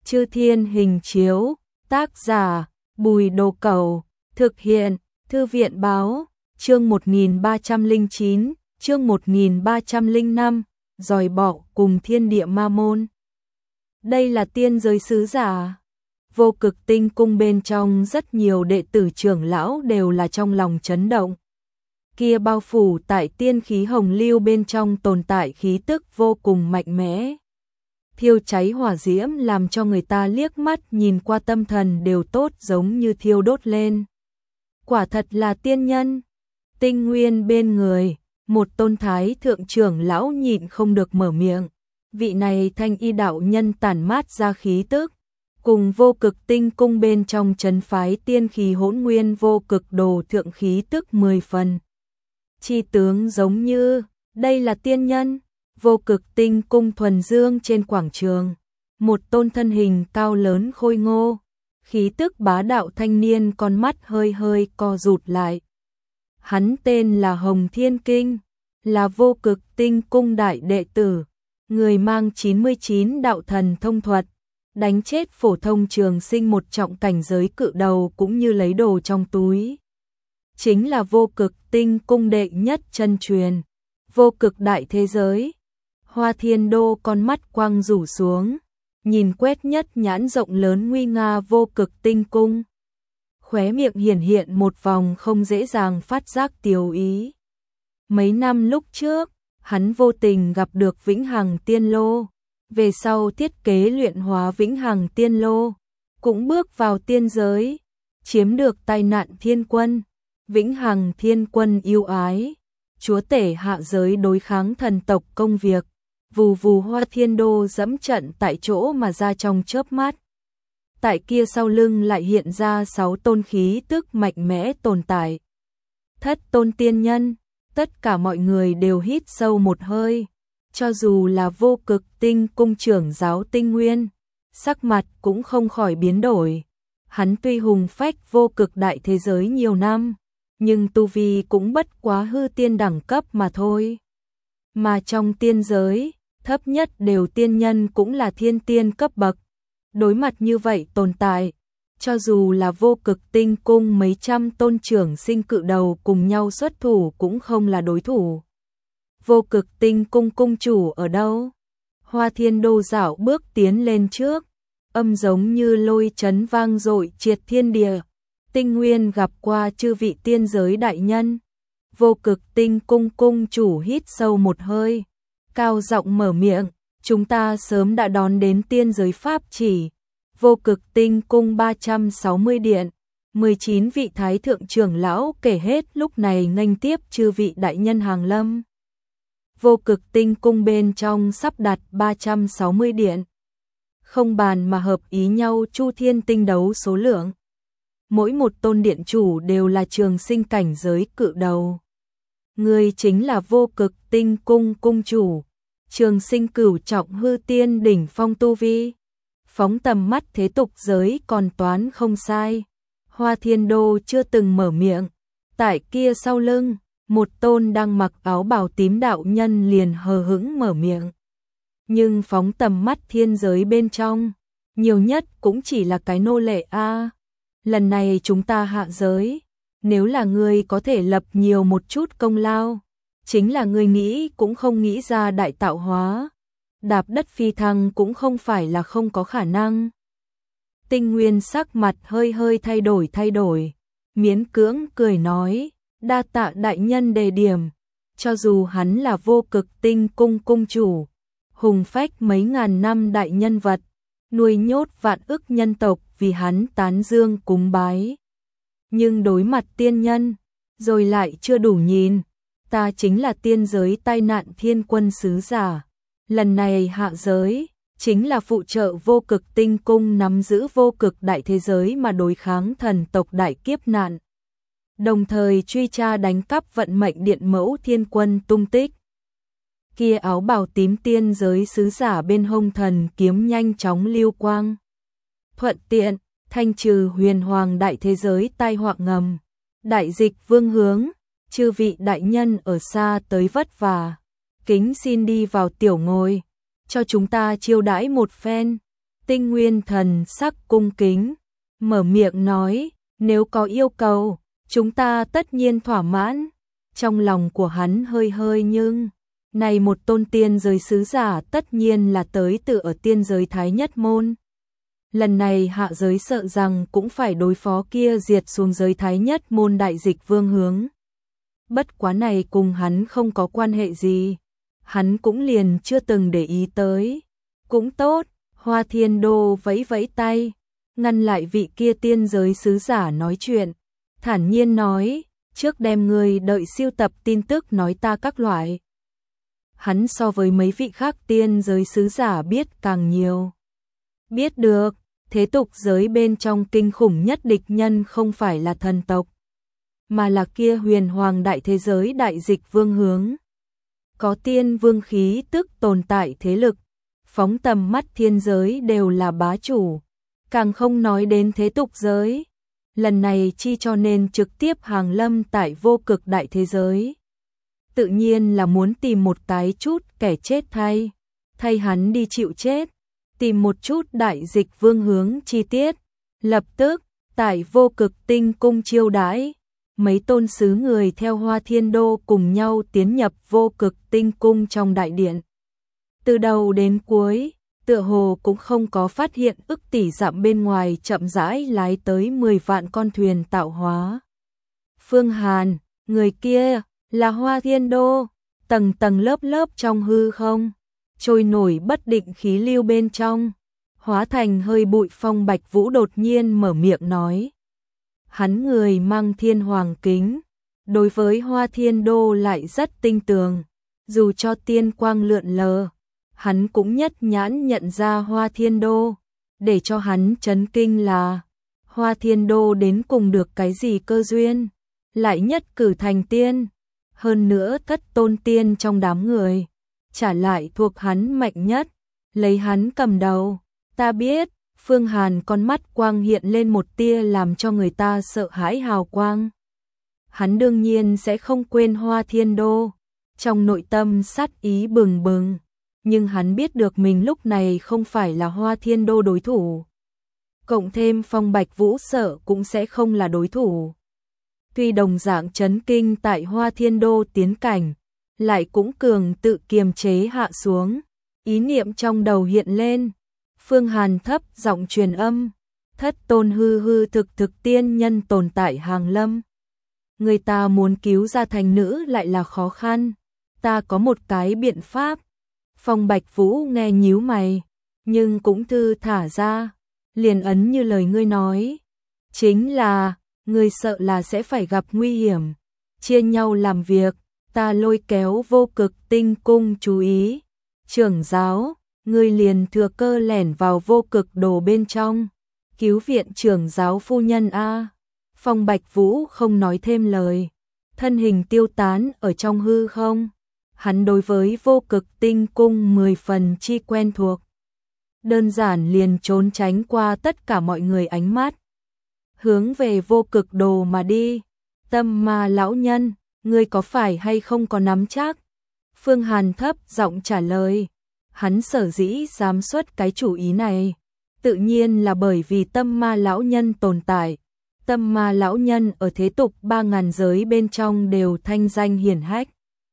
Chư Thiên Hình Chiếu, tác giả Bùi Đồ Cẩu, thực hiện Thư viện Báo, chương 1309, chương 1305, dòi bỏ cùng thiên địa ma môn. Đây là tiên giới sứ giả. Vô Cực Tinh Cung bên trong rất nhiều đệ tử trưởng lão đều là trong lòng chấn động. Kia bao phủ tại tiên khí hồng lưu bên trong tồn tại khí tức vô cùng mạnh mẽ. Thiêu cháy hỏa diễm làm cho người ta liếc mắt nhìn qua tâm thần đều tốt giống như thiêu đốt lên. Quả thật là tiên nhân. Tinh Nguyên bên người, một tôn thái thượng trưởng lão nhịn không được mở miệng. Vị này thanh y đạo nhân tản mát ra khí tức, cùng Vô Cực Tinh Cung bên trong trấn phái tiên khí hỗn nguyên vô cực đồ thượng khí tức 10 phần. Chi tướng giống như, đây là tiên nhân. Vô Cực Tinh Cung thuần dương trên quảng trường, một tôn thân hình cao lớn khôi ngô, khí tức bá đạo thanh niên con mắt hơi hơi co rụt lại. Hắn tên là Hồng Thiên Kinh, là Vô Cực Tinh Cung đại đệ tử, người mang 99 đạo thần thông thuật, đánh chết phổ thông trường sinh một trọng cảnh giới cự đầu cũng như lấy đồ trong túi. Chính là Vô Cực Tinh Cung đệ nhất chân truyền, vô cực đại thế giới. Hoa Thiên Đô con mắt quang rủ xuống, nhìn quét nhất nhãn rộng lớn nguy nga Vô Cực Tinh Cung. Khóe miệng hiển hiện một vòng không dễ dàng phát giác tiều ý. Mấy năm lúc trước, hắn vô tình gặp được Vĩnh Hằng Tiên Lô, về sau thiết kế luyện hóa Vĩnh Hằng Tiên Lô, cũng bước vào tiên giới, chiếm được tai nạn thiên quân. Vĩnh Hằng Thiên Quân yêu ái, chúa tể hạ giới đối kháng thần tộc công việc. Vù vù Hoa Thiên Đô dẫm trận tại chỗ mà ra trong chớp mắt. Tại kia sau lưng lại hiện ra 6 tôn khí tức mạnh mẽ tồn tại. Thất tôn tiên nhân, tất cả mọi người đều hít sâu một hơi. Cho dù là Vô Cực Tinh Cung trưởng giáo Tinh Nguyên, sắc mặt cũng không khỏi biến đổi. Hắn tuy hùng phách vô cực đại thế giới nhiều năm, nhưng tu vi cũng bất quá hư tiên đẳng cấp mà thôi. Mà trong tiên giới, thấp nhất đều tiên nhân cũng là thiên tiên cấp bậc. Đối mặt như vậy tồn tại, cho dù là Vô Cực Tinh Cung mấy trăm tôn trưởng sinh cự đầu cùng nhau xuất thủ cũng không là đối thủ. Vô Cực Tinh Cung cung chủ ở đâu? Hoa Thiên Đô dạo bước tiến lên trước, âm giống như lôi chấn vang dội triệt thiên địa. Tinh Nguyên gặp qua chư vị tiên giới đại nhân. Vô Cực Tinh Cung cung chủ hít sâu một hơi, cao giọng mở miệng, chúng ta sớm đã đón đến tiên giới pháp chỉ. Vô Cực Tinh Cung 360 điện, 19 vị thái thượng trưởng lão kể hết lúc này nghênh tiếp chư vị đại nhân hàng lâm. Vô Cực Tinh Cung bên trong sắp đặt 360 điện, không bàn mà hợp ý nhau chu thiên tinh đấu số lượng. Mỗi một tôn điện chủ đều là trường sinh cảnh giới cự đầu. Người chính là Vô Cực Tinh Cung cung chủ, trường sinh cửu trọng hư tiên đỉnh phong tu vi. Phóng tầm mắt thế tục giới còn toán không sai. Hoa Thiên Đô chưa từng mở miệng. Tại kia sau lưng, một tôn đang mặc áo bào tím đạo nhân liền hờ hững mở miệng. Nhưng phóng tầm mắt thiên giới bên trong, nhiều nhất cũng chỉ là cái nô lệ a. Lần này chúng ta hạ giới, nếu là ngươi có thể lập nhiều một chút công lao, chính là ngươi nghĩ cũng không nghĩ ra đại tạo hóa, đạp đất phi thăng cũng không phải là không có khả năng. Tinh Nguyên sắc mặt hơi hơi thay đổi, miễn cưỡng cười nói, đa tạ đại nhân đề điểm. Cho dù hắn là Vô Cực Tinh Cung cung chủ, hùng phách mấy ngàn năm đại nhân vật, nuôi nhốt vạn ức nhân tộc vì hắn tán dương cúng bái. Nhưng đối mặt tiên nhân, rồi lại chưa đủ nhìn. Ta chính là tiên giới tai nạn thiên quân sứ giả. Lần này hạ giới, chính là phụ trợ Vô Cực Tinh Cung nắm giữ vô cực đại thế giới mà đối kháng thần tộc đại kiếp nạn. Đồng thời truy tra đánh cắp vận mệnh điện mẫu thiên quân tung tích. Kia áo bào tím tiên giới sứ giả bên hông thần kiếm nhanh chóng lưu quang. Thuận tiện, thanh trừ huyền hoàng đại thế giới tai họa ngầm. Đại dịch vương hướng, chư vị đại nhân ở xa tới vất vả. Kính xin đi vào tiểu ngồi, cho chúng ta chiêu đãi một phen. Tinh Nguyên thần sắc cung kính, mở miệng nói, nếu có yêu cầu, chúng ta tất nhiên thỏa mãn. Trong lòng của hắn hơi hơi nhưng, này một tôn tiên giới sứ giả tất nhiên là tới từ ở tiên giới Thái Nhất Môn. Lần này hạ giới sợ rằng cũng phải đối phó kia diệt xuống giới Thái Nhất Môn đại dịch Vương Hướng. Bất quá này cùng hắn không có quan hệ gì, hắn cũng liền chưa từng để ý tới. Cũng tốt, Hoa Thiên Đô vẫy vẫy tay, ngăn lại vị kia tiên giới sứ giả nói chuyện, thản nhiên nói, trước đem người đợi siêu tập tin tức nói ta các loại. Hắn so với mấy vị khác tiên giới sứ giả biết càng nhiều. Biết được, thế tục giới bên trong kinh khủng nhất địch nhân không phải là thần tộc, mà là kia huyền hoàng đại thế giới đại dịch Vương Hướng. Có tiên vương khí tức tồn tại thế lực, phóng tầm mắt thiên giới đều là bá chủ, càng không nói đến thế tục giới. Lần này chi cho nên trực tiếp hàng lâm tại vô cực đại thế giới. Tự nhiên là muốn tìm một cái chút kẻ chết thay hắn đi chịu chết, tìm một chút đại dịch Vương Hướng chi tiết. Lập tức, tại vô cực tinh cung chiêu đãi, mấy tôn sứ người theo Hoa Thiên Đô cùng nhau tiến nhập vô cực tinh cung trong đại điện. Từ đầu đến cuối, tựa hồ cũng không có phát hiện ức tỷ dặm bên ngoài chậm rãi lái tới 10 vạn con thuyền tạo hóa. Phương Hàn, người kia, là Hoa Thiên Đô, tầng tầng lớp lớp trong hư không, trôi nổi bất định khí lưu bên trong, hóa thành hơi bụi Phong Bạch Vũ đột nhiên mở miệng nói. Hắn người mang thiên hoàng kính, đối với Hoa Thiên Đô lại rất tinh tường, dù cho tiên quang lượn lờ, hắn cũng nhất nhãn nhận ra Hoa Thiên Đô. Để cho hắn chấn kinh là, Hoa Thiên Đô đến cùng được cái gì cơ duyên, lại nhất cử thành tiên, hơn nữa thất tôn tiên trong đám người, trả lại thuộc hắn mạnh nhất, lấy hắn cầm đầu. Ta biết, Phương Hàn con mắt quang hiện lên một tia làm cho người ta sợ hãi hào quang. Hắn đương nhiên sẽ không quên Hoa Thiên Đô, trong nội tâm sát ý bừng bừng, nhưng hắn biết được mình lúc này không phải là Hoa Thiên Đô đối thủ. Cộng thêm Phong Bạch Vũ sợ cũng sẽ không là đối thủ. Tuy đồng dạng chấn kinh tại Hoa Thiên Đô tiến cảnh, lại cũng cường tự kiềm chế hạ xuống, ý niệm trong đầu hiện lên. Phương Hàn thấp giọng truyền âm, thất tôn hư hư thực thực tiên nhân tồn tại hàng lâm. Người ta muốn cứu ra thành nữ lại là khó khăn, ta có một cái biện pháp. Phong Bạch Vũ nghe nhíu mày, nhưng cũng thư thả ra, liền ấn như lời ngươi nói. Chính là, ngươi sợ là sẽ phải gặp nguy hiểm, chia nhau làm việc, ta lôi kéo vô cực tinh cung chú ý. Trưởng giáo, ngươi liền thừa cơ lẻn vào vô cực đồ bên trong, cứu viện trưởng giáo phu nhân a. Phong Bạch Vũ không nói thêm lời, thân hình tiêu tán ở trong hư không. Hắn đối với vô cực tinh cung 10 phần chi quen thuộc, đơn giản liền trốn tránh qua tất cả mọi người ánh mắt, hướng về vô cực đồ mà đi. Tâm Ma lão nhân, ngươi có phải hay không có nắm chắc? Phương Hàn thấp giọng trả lời. Hắn sở dĩ dám xuất cái chủ ý này, tự nhiên là bởi vì Tâm Ma lão nhân tồn tại. Tâm Ma lão nhân ở thế tục 3000 giới bên trong đều thanh danh hiển hách,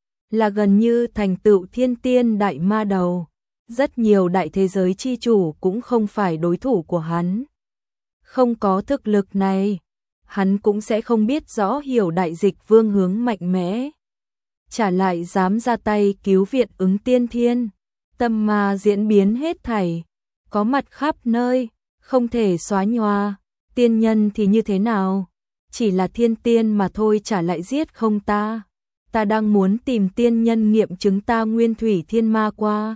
là gần như thành tựu thiên tiên đại ma đầu. Rất nhiều đại thế giới chi chủ cũng không phải đối thủ của hắn. Không có thực lực này, hắn cũng sẽ không biết rõ hiểu đại dịch Vương Hướng mạnh mẽ, trả lại dám ra tay cứu viện Ứng Tiên Thiên. Tâm ma diễn biến hết thảy, có mặt khắp nơi, không thể xóa nhòa. Tiên nhân thì như thế nào? Chỉ là thiên tiên mà thôi, trả lại giết không ta. Ta đang muốn tìm tiên nhân nghiệm chứng ta nguyên thủy thiên ma qua.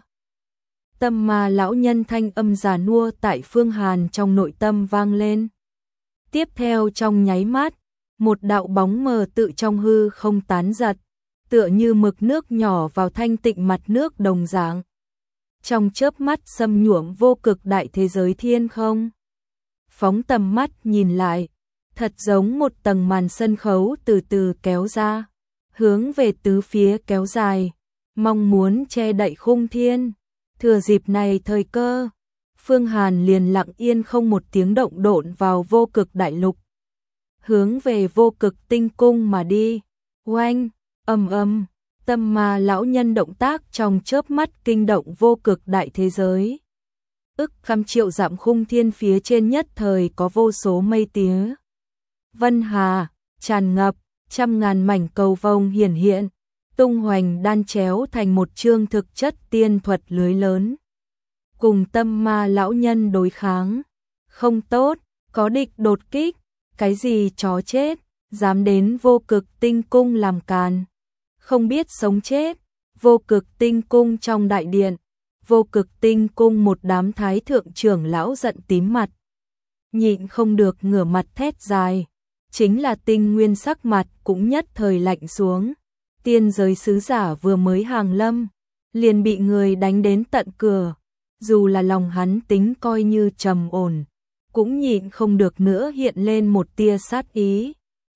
Tâm Ma lão nhân thanh âm già nua tại Phương Hàn trong nội tâm vang lên. Tiếp theo trong nháy mắt, một đạo bóng mờ tự trong hư không tán giật, tựa như mực nước nhỏ vào thanh tịnh mặt nước đồng dạng. Trong chớp mắt xâm nhuộm vô cực đại thế giới thiên không. Phóng tầm mắt nhìn lại, thật giống một tầng màn sân khấu từ từ kéo ra, hướng về tứ phía kéo dài, mong muốn che đậy khung thiên. Thừa dịp này thời cơ, Phương Hàn liền lặng yên không một tiếng động độn vào vô cực đại lục, hướng về vô cực tinh cung mà đi. Oanh, ầm ầm, Tâm Ma lão nhân động tác trong chớp mắt kinh động vô cực đại thế giới. Ức trăm triệu dặm khung thiên phía trên nhất thời có vô số mây tía vân hà tràn ngập, trăm ngàn mảnh cầu vồng hiển hiện, tung hoành đan chéo thành một chương thực chất tiên thuật lưới lớn. Cùng Tâm Ma lão nhân đối kháng, không tốt, có địch đột kích, cái gì chó chết, dám đến vô cực tinh cung làm càn, không biết sống chết. Vô cực tinh cung trong đại điện, vô cực tinh cung một đám thái thượng trưởng lão giận tím mặt, nhịn không được ngửa mặt thét dài, chính là Tinh Nguyên sắc mặt cũng nhất thời lạnh xuống. Tiên giới sứ giả vừa mới hàng lâm, liền bị người đánh đến tận cửa, dù là lòng hắn tính coi như trầm ổn, cũng nhịn không được nữa hiện lên một tia sát ý.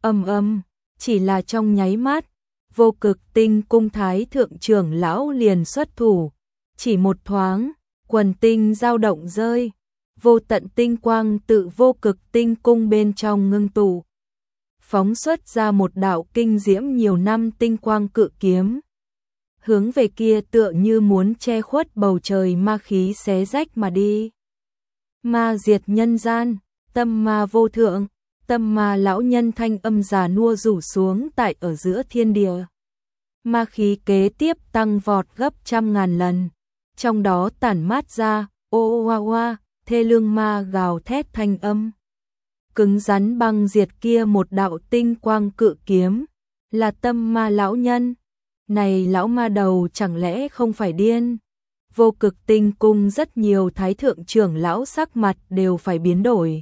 Chỉ là trong nháy mắt, vô cực tinh cung thái thượng trưởng lão liền xuất thủ, chỉ một thoáng, quần tinh dao động rơi, vô tận tinh quang tự vô cực tinh cung bên trong ngưng tụ, phóng xuất ra một đạo kinh diễm nhiều năm tinh quang cự kiếm, hướng về kia tựa như muốn che khuất bầu trời ma khí xé rách mà đi. Ma diệt nhân gian, tâm ma vô thượng. Tâm Ma lão nhân thanh âm già nua rủ xuống tại ở giữa thiên địa. Ma khí kế tiếp tăng vọt gấp trăm ngàn lần, trong đó tản mát ra ô oa oa, thê lương ma gào thét thanh âm. Cứng rắn băng diệt kia một đạo tinh quang cự kiếm, là Tâm Ma lão nhân. Này lão ma đầu chẳng lẽ không phải điên? Vô cực tinh cung rất nhiều thái thượng trưởng lão sắc mặt đều phải biến đổi.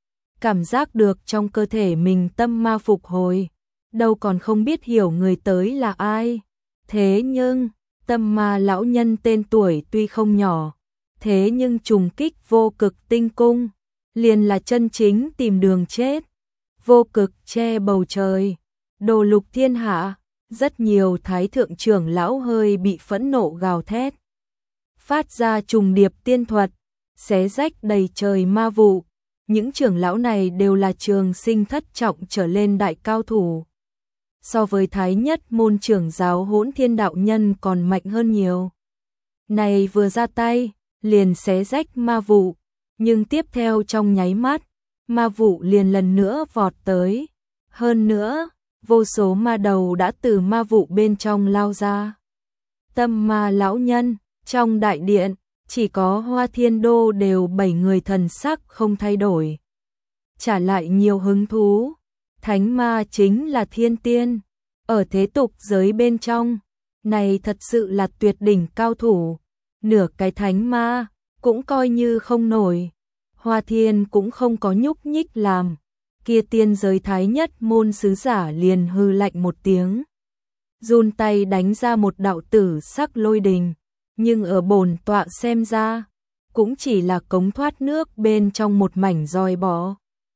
Cảm giác được trong cơ thể mình tâm ma phục hồi, đâu còn không biết hiểu người tới là ai. Thế nhưng, Tâm Ma lão nhân tên tuổi tuy không nhỏ, thế nhưng trùng kích vô cực tinh cung, liền là chân chính tìm đường chết. Vô cực che bầu trời, đồ lục thiên hạ, rất nhiều thái thượng trưởng lão hơi bị phẫn nộ gào thét, phát ra trùng điệp tiên thuật, xé rách đầy trời ma vụ. Những trưởng lão này đều là trường sinh thất trọng trở lên đại cao thủ. So với thái nhất môn trưởng giáo Hỗn Thiên đạo nhân còn mạnh hơn nhiều. Này vừa ra tay, liền xé rách ma vụ, nhưng tiếp theo trong nháy mắt, ma vụ liền lần nữa vọt tới. Hơn nữa, vô số ma đầu đã từ ma vụ bên trong lao ra. Tâm Ma lão nhân, trong đại điện, chỉ có Hoa Thiên Đô đều 7 người thần sắc không thay đổi. Trả lại nhiều hứng thú, thánh ma chính là thiên tiên, ở thế tục giới bên trong, này thật sự là tuyệt đỉnh cao thủ, nửa cái thánh ma, cũng coi như không nổi. Hoa Thiên cũng không có nhúc nhích làm, kia tiên giới thái nhất môn sứ giả liền hư lạnh một tiếng. Run tay đánh ra một đạo tử sắc lôi đình. Nhưng ở bổn tọa xem ra, cũng chỉ là cống thoát nước bên trong một mảnh roi bọ.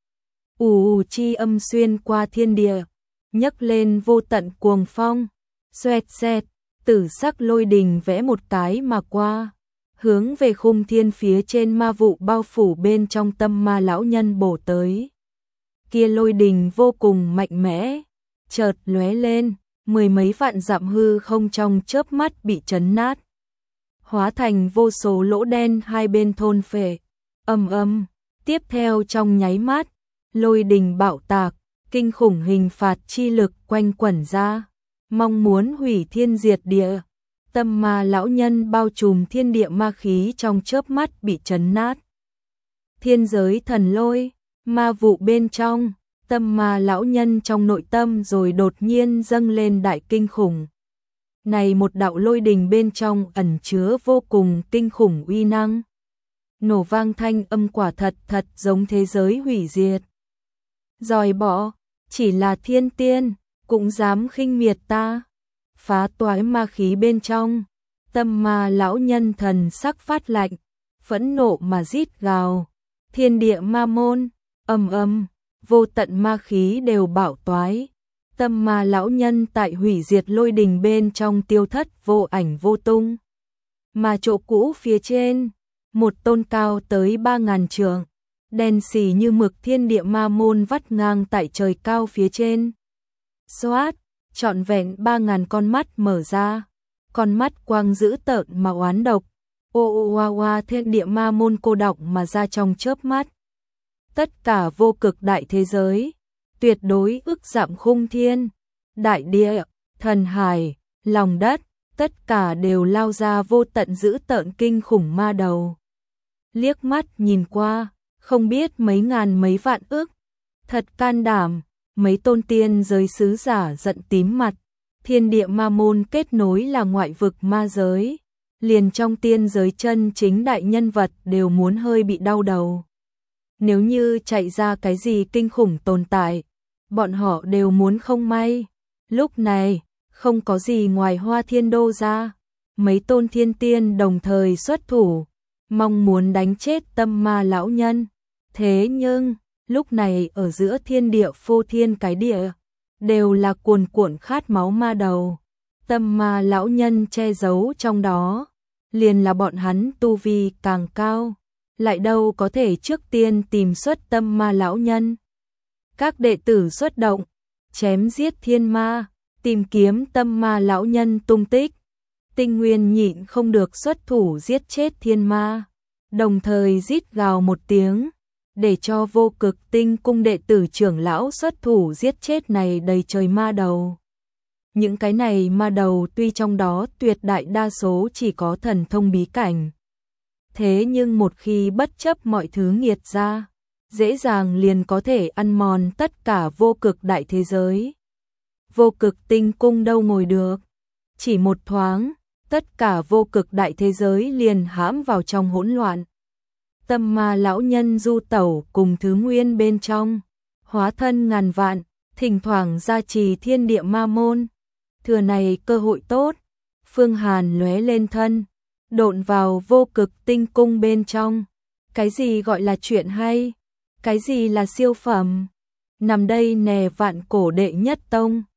Ù chi âm xuyên qua thiên địa, nhấc lên vô tận cuồng phong, xoẹt xẹt, tử sắc lôi đình vẽ một cái mà qua, hướng về khung thiên phía trên ma vụ bao phủ bên trong Tâm Ma lão nhân bổ tới. Kia lôi đình vô cùng mạnh mẽ, chợt lóe lên, mười mấy vạn dặm hư không trong chớp mắt bị chấn nát, hóa thành vô số lỗ đen hai bên thôn phệ. Tiếp theo trong nháy mắt, lôi đình bạo tạc, kinh khủng hình phạt chi lực quanh quẩn ra, mong muốn hủy thiên diệt địa. Tâm Ma lão nhân bao trùm thiên địa ma khí trong chớp mắt bị chấn nát. Thiên giới thần lôi, ma vụ bên trong, Tâm Ma lão nhân trong nội tâm rồi đột nhiên dâng lên đại kinh khủng. Này một đạo lôi đình bên trong ẩn chứa vô cùng kinh khủng uy năng. Nổ vang thanh âm quả thật thật giống thế giới hủy diệt. Giòi bọ, chỉ là thiên tiên, cũng dám khinh miệt ta. Phá toái ma khí bên trong, Tâm Ma lão nhân thần sắc phát lạnh, phẫn nộ mà rít gào. Thiên địa ma môn, vô tận ma khí đều bạo toái. Tâm Ma lão nhân tại hủy diệt lôi đình bên trong tiêu thất vô ảnh vô tung. Mà chỗ cũ phía trên, một tôn cao tới 3.000 trượng, đen xì như mực thiên địa ma môn vắt ngang tại trời cao phía trên. Xoát, trọn vẹn 3.000 con mắt mở ra, con mắt quang dữ tợn mà oán độc, oa thiên địa ma môn cô đọng mà ra trong chớp mắt. Tất cả vô cực đại thế giới, tuyệt đối ức dặm khung thiên, đại địa, thần hải, lòng đất, tất cả đều lao ra vô tận dữ tợn kinh khủng ma đầu. Liếc mắt nhìn qua, không biết mấy ngàn mấy vạn ức, thật can đảm, mấy tôn tiên giới sứ giả giận tím mặt, thiên địa ma môn kết nối là ngoại vực ma giới, liền trong tiên giới chân chính đại nhân vật đều muốn hơi bị đau đầu. Nếu như chạy ra cái gì kinh khủng tồn tại, bọn họ đều muốn không may. Lúc này, không có gì ngoài Hoa Thiên Đô ra, mấy tôn thiên tiên đồng thời xuất thủ, mong muốn đánh chết Tâm Ma lão nhân. Thế nhưng, lúc này ở giữa thiên địa phô thiên cái địa, đều là cuồn cuộn khát máu ma đầu. Tâm Ma lão nhân che giấu trong đó, liền là bọn hắn tu vi càng cao, lại đâu có thể trước tiên tìm xuất Tâm Ma lão nhân. Các đệ tử xuất động, chém giết thiên ma, tìm kiếm Tâm Ma lão nhân tung tích. Tinh Nguyên nhịn không được xuất thủ giết chết thiên ma, đồng thời rít gào một tiếng, để cho vô cực tinh cung đệ tử trưởng lão xuất thủ giết chết này đầy trời ma đầu. Những cái này ma đầu tuy trong đó tuyệt đại đa số chỉ có thần thông bí cảnh, thế nhưng một khi bất chấp mọi thứ nghiệt ra, dễ dàng liền có thể ăn mòn tất cả vô cực đại thế giới. Vô cực tinh cung đâu ngồi được, chỉ một thoáng, tất cả vô cực đại thế giới liền hãm vào trong hỗn loạn. Tâm Ma lão nhân du tẩu cùng thứ nguyên bên trong, hóa thân ngàn vạn, thỉnh thoảng gia trì thiên địa ma môn. Thừa này cơ hội tốt, Phương Hàn lóe lên thân, độn vào vô cực tinh cung bên trong. Cái gì gọi là chuyện hay? Cái gì là siêu phẩm? Nằm đây nè vạn cổ đệ nhất tông.